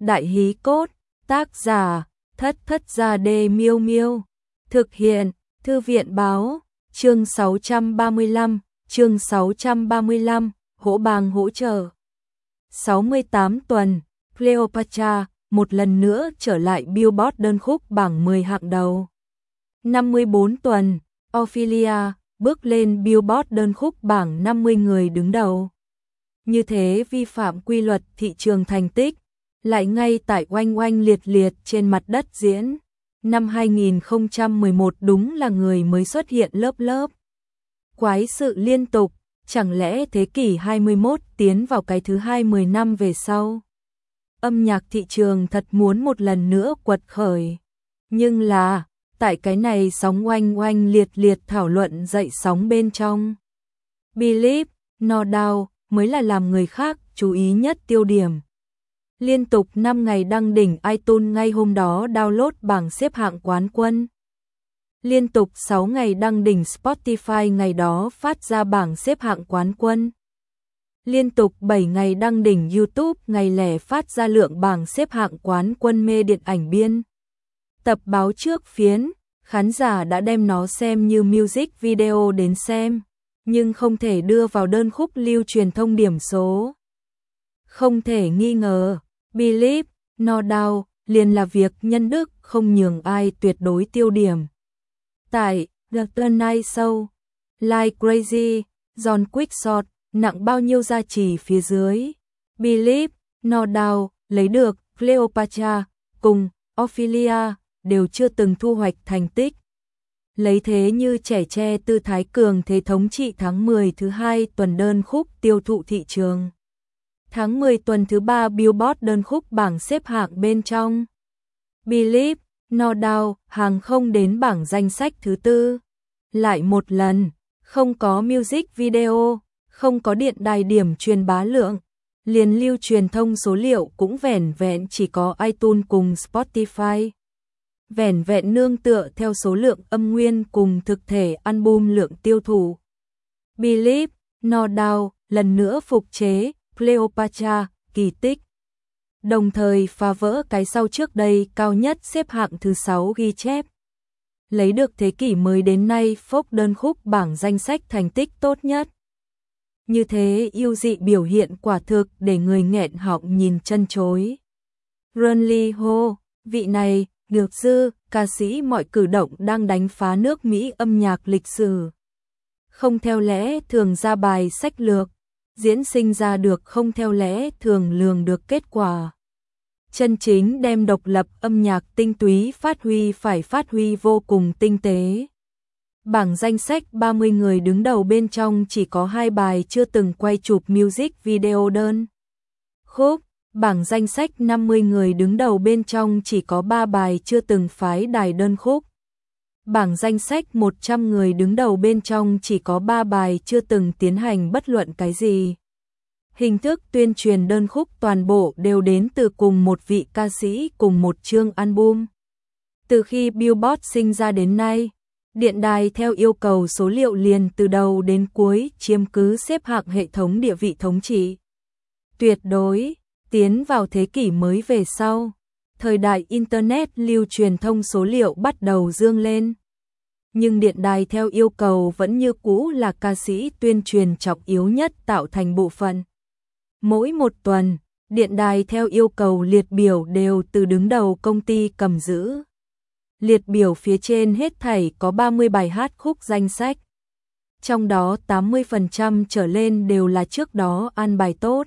Đại hí cốt, tác giả, Thất Thất Gia Đê Miêu Miêu. Thực hiện, Thư viện báo, chương 635, hỗ bang hỗ trợ. 68 tuần, Cleopatra một lần nữa trở lại Billboard đơn khúc bảng 10 hạng đầu. 54 tuần, Ophelia bước lên Billboard đơn khúc bảng 50 người đứng đầu. Như thế vi phạm quy luật thị trường thành tích, lại ngay tại oanh oanh liệt liệt trên mặt đất diễn. Năm 2011 đúng là người mới xuất hiện lớp lớp. Quái sự liên tục, chẳng lẽ thế kỷ 21 tiến vào cái thứ 20 năm về sau. Âm nhạc thị trường thật muốn một lần nữa quật khởi. Nhưng là, tại cái này sóng oanh oanh liệt liệt thảo luận dậy sóng bên trong. Believe, No Doubt mới là làm người khác chú ý nhất tiêu điểm. Liên tục 5 ngày đăng đỉnh iTunes ngay hôm đó download bảng xếp hạng quán quân. Liên tục 6 ngày đăng đỉnh Spotify ngày đó phát ra bảng xếp hạng quán quân. Liên tục 7 ngày đăng đỉnh YouTube ngày lẻ phát ra lượng bảng xếp hạng quán quân mê điện ảnh biên. Tập báo trước phiến, khán giả đã đem nó xem như music video đến xem, nhưng không thể đưa vào đơn khúc lưu truyền thông điểm số. Không thể nghi ngờ, Believe, No Doubt liền là việc nhân đức không nhường ai tuyệt đối tiêu điểm. Tại The Tonight Show, Like Crazy, John Quixote nặng bao nhiêu gia trì phía dưới. Believe, No Doubt lấy được Cleopatra cùng Ophelia đều chưa từng thu hoạch thành tích. Lấy thế như trẻ tre tư thái cường thế thống trị tháng 10 thứ 2 tuần đơn khúc tiêu thụ thị trường. Tháng 10 tuần thứ 3 Billboard đơn khúc bảng xếp hạng bên trong. Believe, No Doubt hàng không đến bảng danh sách thứ 4. Lại một lần, không có music video, không có điện đài điểm truyền bá lượng, liền lưu truyền thông số liệu cũng vẻn vẹn chỉ có iTunes cùng Spotify. Vẻn vẹn nương tựa theo số lượng âm nguyên cùng thực thể album lượng tiêu thụ. Believe, No Doubt lần nữa phục chế Cleopatra, kỳ tích. Đồng thời phá vỡ cái sau trước đây cao nhất xếp hạng thứ 6 ghi chép. Lấy được thế kỷ mới đến nay Forbes đơn khúc bảng danh sách thành tích tốt nhất. Như thế yêu dị biểu hiện quả thực để người nghẹn họng nhìn chân chối. Run Lee Ho, vị này, ngược dư, ca sĩ mọi cử động đang đánh phá nước Mỹ âm nhạc lịch sử. Không theo lẽ thường ra bài sách lược, diễn sinh ra được không theo lẽ thường lường được kết quả. Chân chính đem độc lập âm nhạc tinh túy phải phát huy vô cùng tinh tế. Bảng danh sách 30 người đứng đầu bên trong chỉ có 2 bài chưa từng quay chụp music video đơn khúc. Bảng danh sách 50 người đứng đầu bên trong chỉ có 3 bài chưa từng phái đài đơn khúc. Bảng danh sách 100 người đứng đầu bên trong chỉ có 3 bài chưa từng tiến hành bất luận cái gì. Hình thức tuyên truyền đơn khúc toàn bộ đều đến từ cùng một vị ca sĩ cùng một chương album. Từ khi Billboard sinh ra đến nay, điện đài theo yêu cầu số liệu liền từ đầu đến cuối chiếm cứ xếp hạng hệ thống địa vị thống trị. Tuyệt đối, tiến vào thế kỷ mới về sau, thời đại Internet lưu truyền thông số liệu bắt đầu dương lên. Nhưng điện đài theo yêu cầu vẫn như cũ là ca sĩ tuyên truyền trọng yếu nhất tạo thành bộ phận. Mỗi một tuần, điện đài theo yêu cầu liệt biểu đều từ đứng đầu công ty cầm giữ. Liệt biểu phía trên hết thảy có 30 bài hát khúc danh sách. Trong đó 80% trở lên đều là trước đó an bài tốt.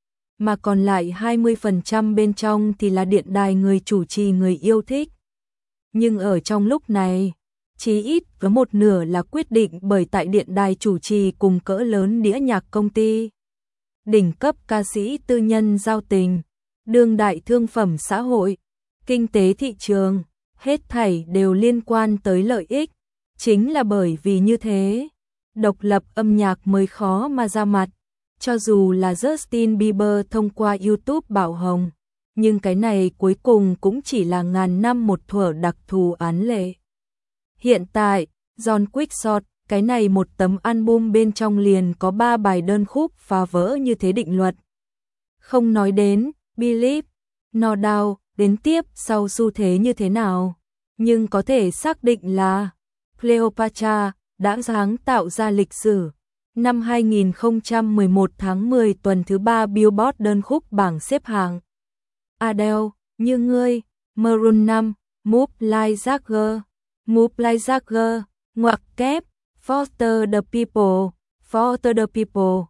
Mà còn lại 20% bên trong thì là điện đài người chủ trì người yêu thích. Nhưng ở trong lúc này, chí ít có một nửa là quyết định bởi tại điện đài chủ trì cùng cỡ lớn đĩa nhạc công ty. Đỉnh cấp ca sĩ tư nhân giao tình, đương đại thương phẩm xã hội, kinh tế thị trường, hết thảy đều liên quan tới lợi ích. Chính là bởi vì như thế, độc lập âm nhạc mới khó mà ra mặt. Cho dù là Justin Bieber thông qua YouTube bảo hồng, nhưng cái này cuối cùng cũng chỉ là ngàn năm một thuở đặc thù án lệ. Hiện tại, John Quixote, cái này một tấm album bên trong liền có 3 bài đơn khúc phá vỡ như thế định luật. Không nói đến Believe, No Doubt đến tiếp sau xu thế như thế nào, nhưng có thể xác định là Cleopatra đã sáng tạo ra lịch sử. Năm 2011 tháng 10 tuần thứ 3 Billboard đơn khúc bảng xếp hạng. Adele, Như Ngươi, Maroon 5, Move Like Jagger, Move Like Jagger, ngoặc kép, Foster the People, Foster the People,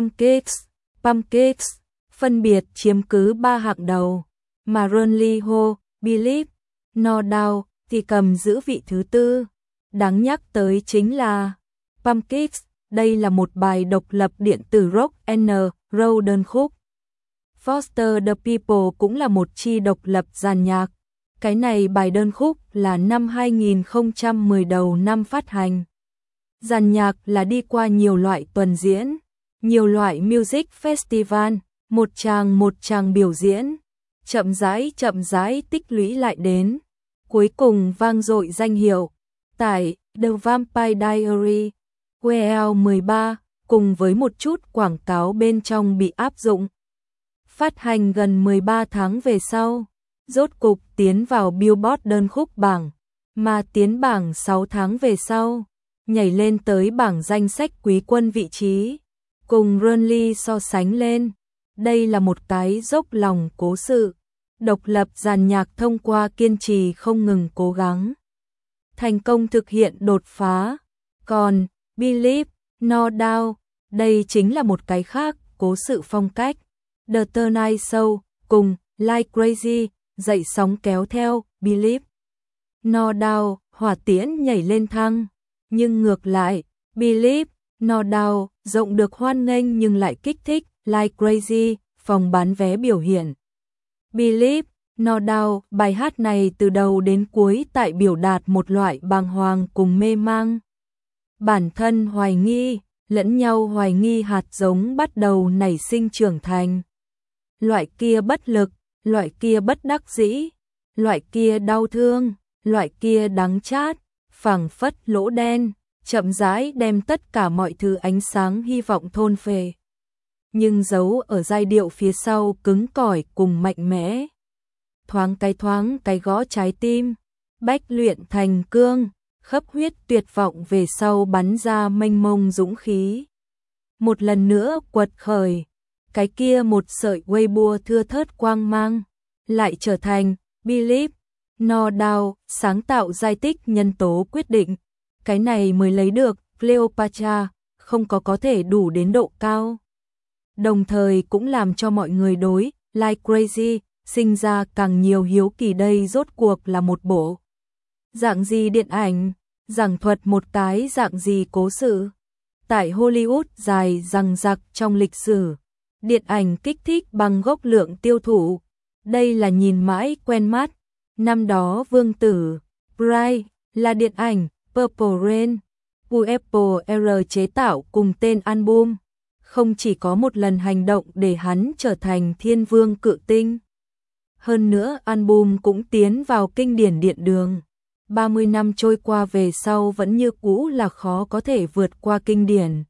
Pumpkins, phân biệt chiếm cứ 3 hạng đầu, mà Ronnie Ho, Believe, No Doubt thì cầm giữ vị thứ tư. Đáng nhắc tới chính là Pumpkins, đây là một bài độc lập điện tử rock and roll đơn khúc. Foster the People cũng là một chi độc lập dàn nhạc. Cái này bài đơn khúc là năm 2010 đầu năm phát hành. Dàn nhạc là đi qua nhiều loại tuần diễn, nhiều loại music festival, một tràng biểu diễn, chậm rãi tích lũy lại đến, cuối cùng vang dội danh hiệu tại The Vampire Diaries, WL 13, cùng với một chút quảng cáo bên trong bị áp dụng. Phát hành gần 13 tháng về sau, rốt cục tiến vào Billboard đơn khúc bảng, mà tiến bảng 6 tháng về sau, nhảy lên tới bảng danh sách quý quân vị trí, cùng Ronnie so sánh lên. Đây là một cái dốc lòng cố sự, độc lập dàn nhạc thông qua kiên trì không ngừng cố gắng, thành công thực hiện đột phá. Còn Believe, No Doubt, đây chính là một cái khác, cố sự phong cách. The Tonight Show cùng Like Crazy dậy sóng kéo theo Believe, No Doubt hỏa tiễn nhảy lên thăng, nhưng ngược lại, Believe, No Doubt rộng được hoan nghênh nhưng lại kích thích Like Crazy phòng bán vé biểu hiện. Believe, No Doubt, bài hát này từ đầu đến cuối tại biểu đạt một loại bàng hoàng cùng mê mang. Bản thân hoài nghi, lẫn nhau hoài nghi hạt giống bắt đầu nảy sinh trưởng thành. Loại kia bất lực, loại kia bất đắc dĩ, loại kia đau thương, loại kia đắng chát, phảng phất lỗ đen, chậm rãi đem tất cả mọi thứ ánh sáng hy vọng thôn phệ. Nhưng giấu ở giai điệu phía sau cứng cỏi cùng mạnh mẽ. Thoáng cái gõ trái tim, bách luyện thành cương, khắp huyết tuyệt vọng về sau bắn ra mênh mông dũng khí. Một lần nữa quật khởi, cái kia một sợi Weibo thưa thớt quang mang, lại trở thành Believe, No Doubt, sáng tạo giai tích nhân tố quyết định. Cái này mới lấy được Cleopatra, không có thể đủ đến độ cao. Đồng thời cũng làm cho mọi người đối Like Crazy sinh ra càng nhiều hiếu kỳ, đây rốt cuộc là một bộ dạng gì điện ảnh, giảng thuật một cái dạng gì cố sự. Tại Hollywood dài dằng dặc trong lịch sử, điện ảnh kích thích bằng gốc lượng tiêu thụ. Đây là nhìn mãi quen mắt. Năm đó Vương tử Bright là điện ảnh Purple Rain của Apple R chế tạo cùng tên album, không chỉ có một lần hành động để hắn trở thành thiên vương cự tinh. Hơn nữa album cũng tiến vào kinh điển điện đường. 30 năm trôi qua về sau vẫn như cũ là khó có thể vượt qua kinh điển.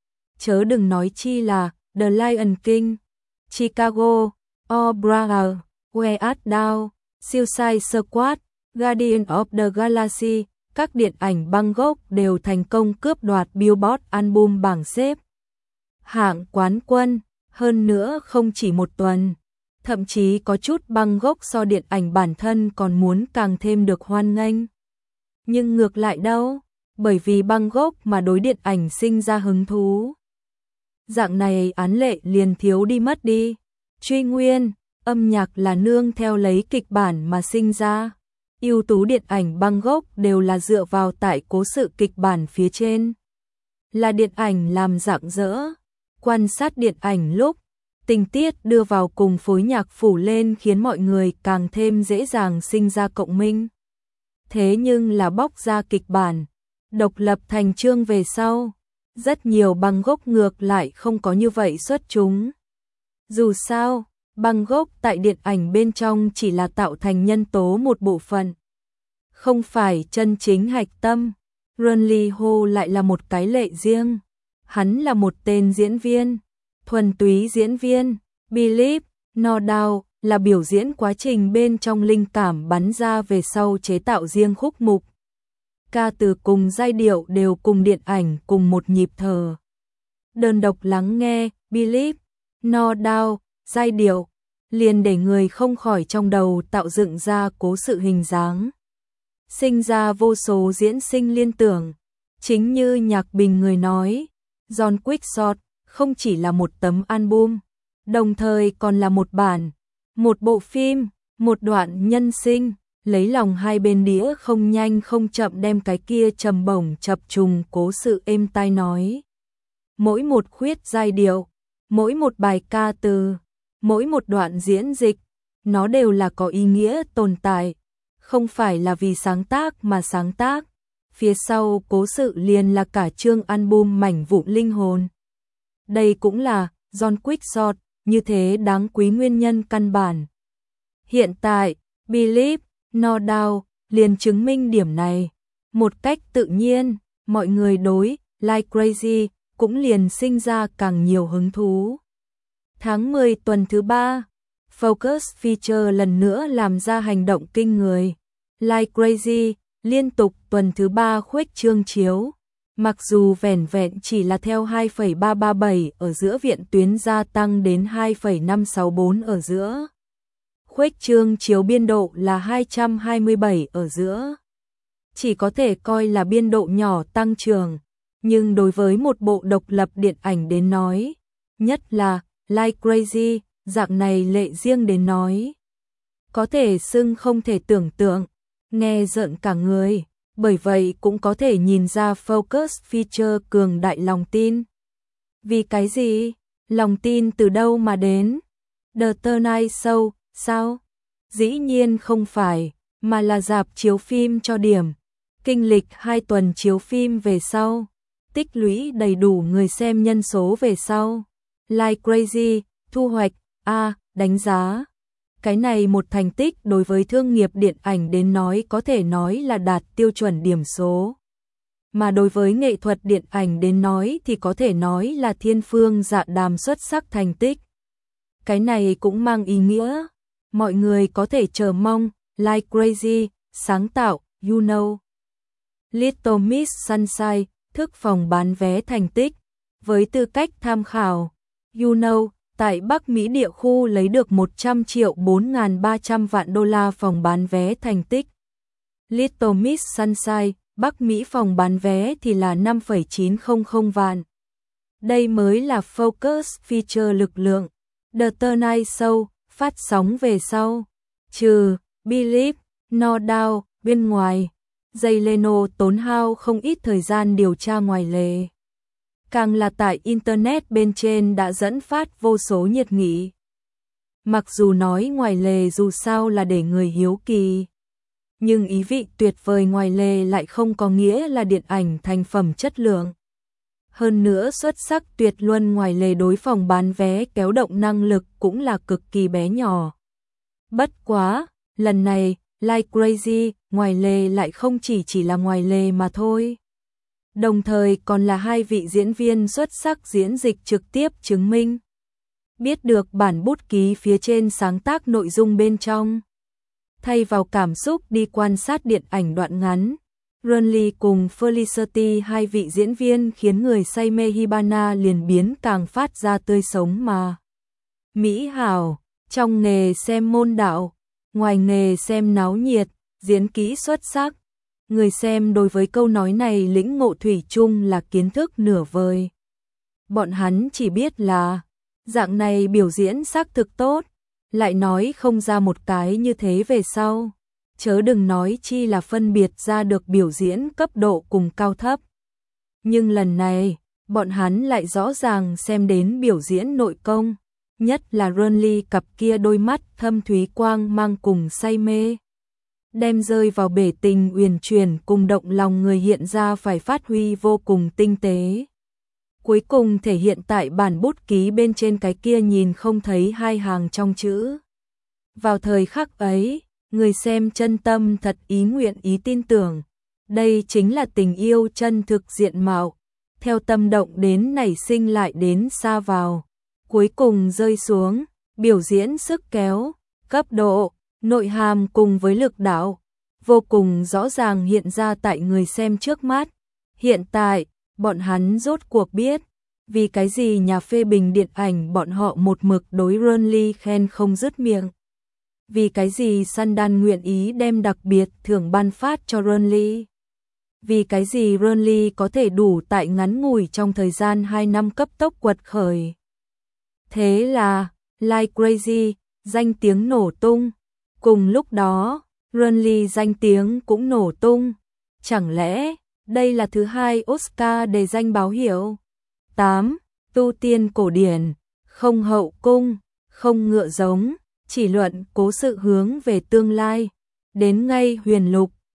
Chớ đừng nói chi là The Lion King, Chicago, O'Brien, Way Art Down, Suicide Squad, Guardian of the Galaxy, các điện ảnh băng gốc đều thành công cướp đoạt Billboard album bảng xếp hạng quán quân, hơn nữa không chỉ một tuần. Thậm chí có chút băng gốc so điện ảnh bản thân còn muốn càng thêm được hoan nghênh. Nhưng ngược lại đâu, bởi vì băng gốc mà đối điện ảnh sinh ra hứng thú. Dạng này án lệ liền thiếu đi mất đi. Truy nguyên, âm nhạc là nương theo lấy kịch bản mà sinh ra. Ưu tú điện ảnh băng gốc đều là dựa vào tại cố sự kịch bản phía trên. Là điện ảnh làm rạng rỡ. Quan sát điện ảnh lúc tình tiết đưa vào cùng phối nhạc phủ lên khiến mọi người càng thêm dễ dàng sinh ra cộng minh. Thế nhưng là bóc ra kịch bản, độc lập thành chương về sau, rất nhiều băng gốc ngược lại không có như vậy xuất chúng. Dù sao, băng gốc tại điện ảnh bên trong chỉ là tạo thành nhân tố một bộ phận, không phải chân chính hạch tâm. Ronnie Ho lại là một cái lệ riêng. Hắn là một tên diễn viên, thuần túy diễn viên. Believe, No Doubt là biểu diễn quá trình bên trong linh cảm bắn ra về sau chế tạo riêng khúc mục. Ca từ cùng giai điệu đều cùng điện ảnh cùng một nhịp thở. Đơn độc lắng nghe, Believe, No Doubt, giai điệu, liền để người không khỏi trong đầu tạo dựng ra cố sự hình dáng. Sinh ra vô số diễn sinh liên tưởng. Chính như Nhạc Bình người nói, John Quickshot không chỉ là một tấm album, đồng thời còn là một bản, một bộ phim, một đoạn nhân sinh, lấy lòng hai bên đĩa không nhanh không chậm đem cái kia trầm bổng chập trùng cố sự êm tai nói. Mỗi một khuyết giai điệu, mỗi một bài ca từ, mỗi một đoạn diễn dịch, nó đều là có ý nghĩa tồn tại, không phải là vì sáng tác mà sáng tác. Phía sau cố sự liền là cả chương album mảnh vụn linh hồn. Đây cũng là John Quickshot như thế đáng quý nguyên nhân căn bản. Hiện tại, Believe, No Doubt liền chứng minh điểm này. Một cách tự nhiên, mọi người đối Like Crazy cũng liền sinh ra càng nhiều hứng thú. Tháng 10 tuần thứ 3, Focus Feature lần nữa làm ra hành động kinh người. Like Crazy liên tục tuần thứ 3 khuếch trương chiếu. Mặc dù vẻn vẹn chỉ là theo 2,337 ở giữa viện tuyến gia tăng đến 2,564 ở giữa. Khuếch trương chiếu biên độ là 227 ở giữa. Chỉ có thể coi là biên độ nhỏ tăng trưởng, nhưng đối với một bộ độc lập điện ảnh đến nói, nhất là Like Crazy, dạng này lệ riêng đến nói, có thể xưng không thể tưởng tượng, nghe rợn cả người, bởi vậy cũng có thể nhìn ra Focus Feature cường đại lòng tin. Vì cái gì? Lòng tin từ đâu mà đến? The Tonight Show, sao? Dĩ nhiên không phải, mà là rạp chiếu phim cho điểm. Kinh lịch 2 tuần chiếu phim về sau, tích lũy đầy đủ người xem nhân số về sau. Like Crazy, thu hoạch, đánh giá. Cái này một thành tích đối với thương nghiệp điện ảnh đến nói có thể nói là đạt tiêu chuẩn điểm số. Mà đối với nghệ thuật điện ảnh đến nói thì có thể nói là thiên phương dạ đàm xuất sắc thành tích. Cái này cũng mang ý nghĩa, mọi người có thể chờ mong, Like Crazy, sáng tạo, You Know. Little Miss Sunshine, thức phòng bán vé thành tích. Với tư cách tham khảo, You Know, tại Bắc Mỹ địa khu lấy được 100 triệu 4.300 vạn đô la phòng bán vé thành tích. Little Miss Sunshine, Bắc Mỹ phòng bán vé thì là 5,900 vạn. Đây mới là Focus Feature lực lượng. The Tonight Show, phát sóng về sau. Trừ Believe, No Doubt, bên ngoài, Jay Leno tốn hao không ít thời gian điều tra ngoài lề. Càng là tại Internet bên trên đã dẫn phát vô số nhiệt nghị. Mặc dù nói ngoài lề dù sao là để người hiếu kỳ, nhưng ý vị tuyệt vời ngoài lề lại không có nghĩa là điện ảnh thành phẩm chất lượng. Hơn nữa xuất sắc tuyệt luân ngoài lề đối phòng bán vé kéo động năng lực cũng là cực kỳ bé nhỏ. Bất quá, lần này, Like Crazy, ngoài lề lại không chỉ là ngoài lề mà thôi. Đồng thời còn là 2 vị diễn viên xuất sắc diễn dịch trực tiếp chứng minh. Biết được bản bút ký phía trên sáng tác nội dung bên trong. Thay vào cảm xúc đi quan sát điện ảnh đoạn ngắn, Runley cùng Felicity 2 vị diễn viên khiến người say mê Hibana liền biến càng phát ra tươi sống mà. Mỹ hảo, trong nghề xem môn đạo, ngoài nghề xem náo nhiệt, diễn kỹ xuất sắc. Người xem đối với câu nói này lĩnh ngộ thủy chung là kiến thức nửa vời. Bọn hắn chỉ biết là dạng này biểu diễn xác thực tốt, lại nói không ra một cái như thế về sau. Chớ đừng nói chi là phân biệt ra được biểu diễn cấp độ cùng cao thấp. Nhưng lần này, bọn hắn lại rõ ràng xem đến biểu diễn nội công, nhất là Runley cặp kia đôi mắt thâm thúy quang mang cùng say mê. Đem rơi vào bể tình uyển chuyển cùng động lòng người hiện ra phải phát huy vô cùng tinh tế. Cuối cùng thể hiện tại bản bút ký bên trên cái kia nhìn không thấy 2 hàng trong chữ. Vào thời khắc ấy, người xem chân tâm thật ý nguyện ý tin tưởng. Đây chính là tình yêu chân thực diện mạo. Theo tâm động đến nảy sinh lại đến xa vào. Cuối cùng rơi xuống, biểu diễn sức kéo, cấp độ, nội hàm cùng với lực đạo, vô cùng rõ ràng hiện ra tại người xem trước mắt. Hiện tại, bọn hắn rốt cuộc biết, vì cái gì nhà phê bình điện ảnh bọn họ một mực đối Renly khen không dứt miệng. Vì cái gì Sundance nguyện ý đem đặc biệt thưởng ban phát cho Renly. Vì cái gì Renly có thể đủ tại ngắn ngủi trong thời gian 2 năm cấp tốc quật khởi. Thế là, Like Crazy, danh tiếng nổ tung. Cùng lúc đó, Renly danh tiếng cũng nổ tung. Chẳng lẽ, đây là thứ 2 Oscar đề danh báo hiệu? 8. Tu tiên cổ điển, không hậu cung, không ngựa giống, chỉ luận cố sự hướng về tương lai. Đến ngay Huyền Lục,